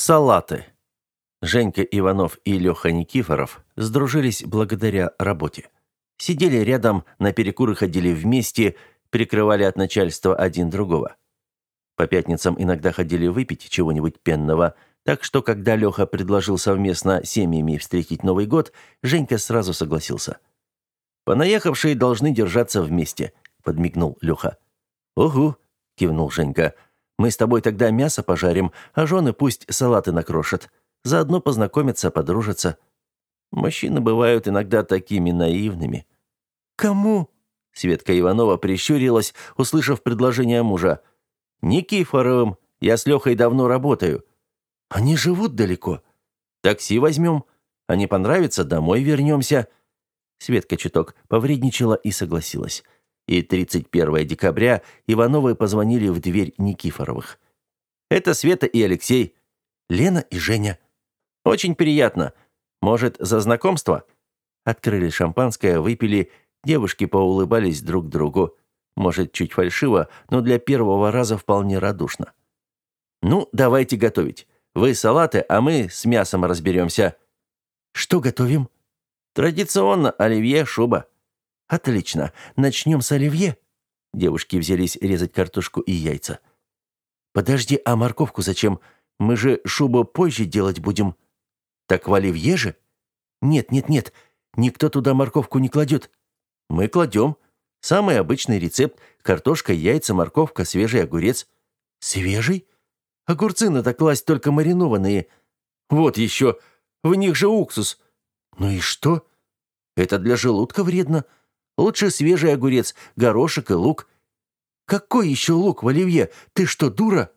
Салаты. Женька Иванов и Леха Никифоров сдружились благодаря работе. Сидели рядом, на перекуры ходили вместе, прикрывали от начальства один другого. По пятницам иногда ходили выпить чего-нибудь пенного, так что, когда Леха предложил совместно семьями встретить Новый год, Женька сразу согласился. «Понаехавшие должны держаться вместе», — подмигнул Леха. «Угу», — кивнул Женька. «Мы с тобой тогда мясо пожарим, а жены пусть салаты накрошат. Заодно познакомятся, подружатся». Мужчины бывают иногда такими наивными. «Кому?» — Светка Иванова прищурилась, услышав предложение мужа. «Никифоровым. Я с Лехой давно работаю». «Они живут далеко?» «Такси возьмем. А не понравится, домой вернемся». Светка чуток повредничала и согласилась. И 31 декабря Ивановы позвонили в дверь Никифоровых. «Это Света и Алексей. Лена и Женя. Очень приятно. Может, за знакомство?» Открыли шампанское, выпили, девушки поулыбались друг другу. Может, чуть фальшиво, но для первого раза вполне радушно. «Ну, давайте готовить. Вы салаты, а мы с мясом разберемся». «Что готовим?» «Традиционно оливье, шуба». «Отлично. Начнем с оливье». Девушки взялись резать картошку и яйца. «Подожди, а морковку зачем? Мы же шубу позже делать будем». «Так в оливье же?» «Нет, нет, нет. Никто туда морковку не кладет». «Мы кладем. Самый обычный рецепт. Картошка, яйца, морковка, свежий огурец». «Свежий? Огурцы надо класть только маринованные». «Вот еще. В них же уксус». «Ну и что?» «Это для желудка вредно. Лучше свежий огурец, горошек и лук». «Какой еще лук в оливье? Ты что, дура?»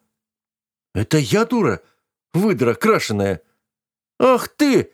«Это я дура? Выдра крашеная». «Ах ты!»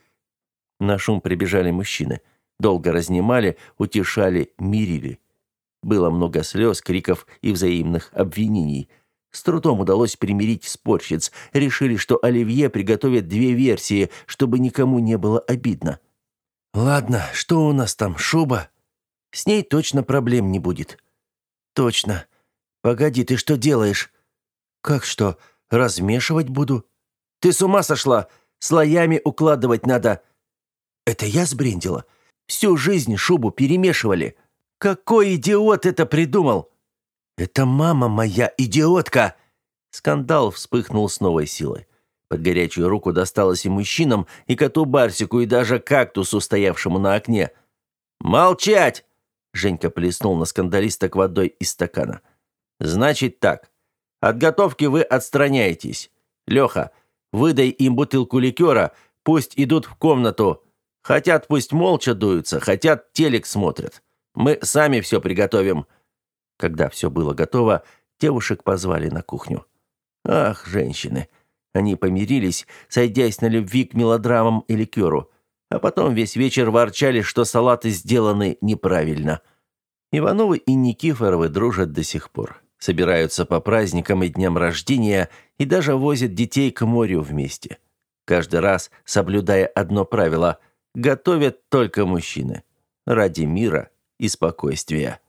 На шум прибежали мужчины. Долго разнимали, утешали, мирили. Было много слез, криков и взаимных обвинений. С трудом удалось примирить спорщиц. Решили, что оливье приготовят две версии, чтобы никому не было обидно. «Ладно, что у нас там, шуба? С ней точно проблем не будет». «Точно. Погоди, ты что делаешь?» «Как что? Размешивать буду?» «Ты с ума сошла? Слоями укладывать надо». «Это я сбрендила? Всю жизнь шубу перемешивали. Какой идиот это придумал?» «Это мама моя идиотка!» Скандал вспыхнул с новой силой. Под горячую руку досталось и мужчинам, и коту Барсику, и даже кактусу, стоявшему на окне. «Молчать!» Женька плеснул на скандалисток водой из стакана. «Значит так. От готовки вы отстраняетесь. Леха, выдай им бутылку ликера, пусть идут в комнату. Хотят, пусть молча дуются, хотят, телек смотрят. Мы сами все приготовим». Когда все было готово, девушек позвали на кухню. Ах, женщины! Они помирились, сойдясь на любви к мелодрамам и ликеру, а потом весь вечер ворчали, что салаты сделаны неправильно. Ивановы и Никифоровы дружат до сих пор. Собираются по праздникам и дням рождения и даже возят детей к морю вместе. Каждый раз, соблюдая одно правило – готовят только мужчины. Ради мира и спокойствия.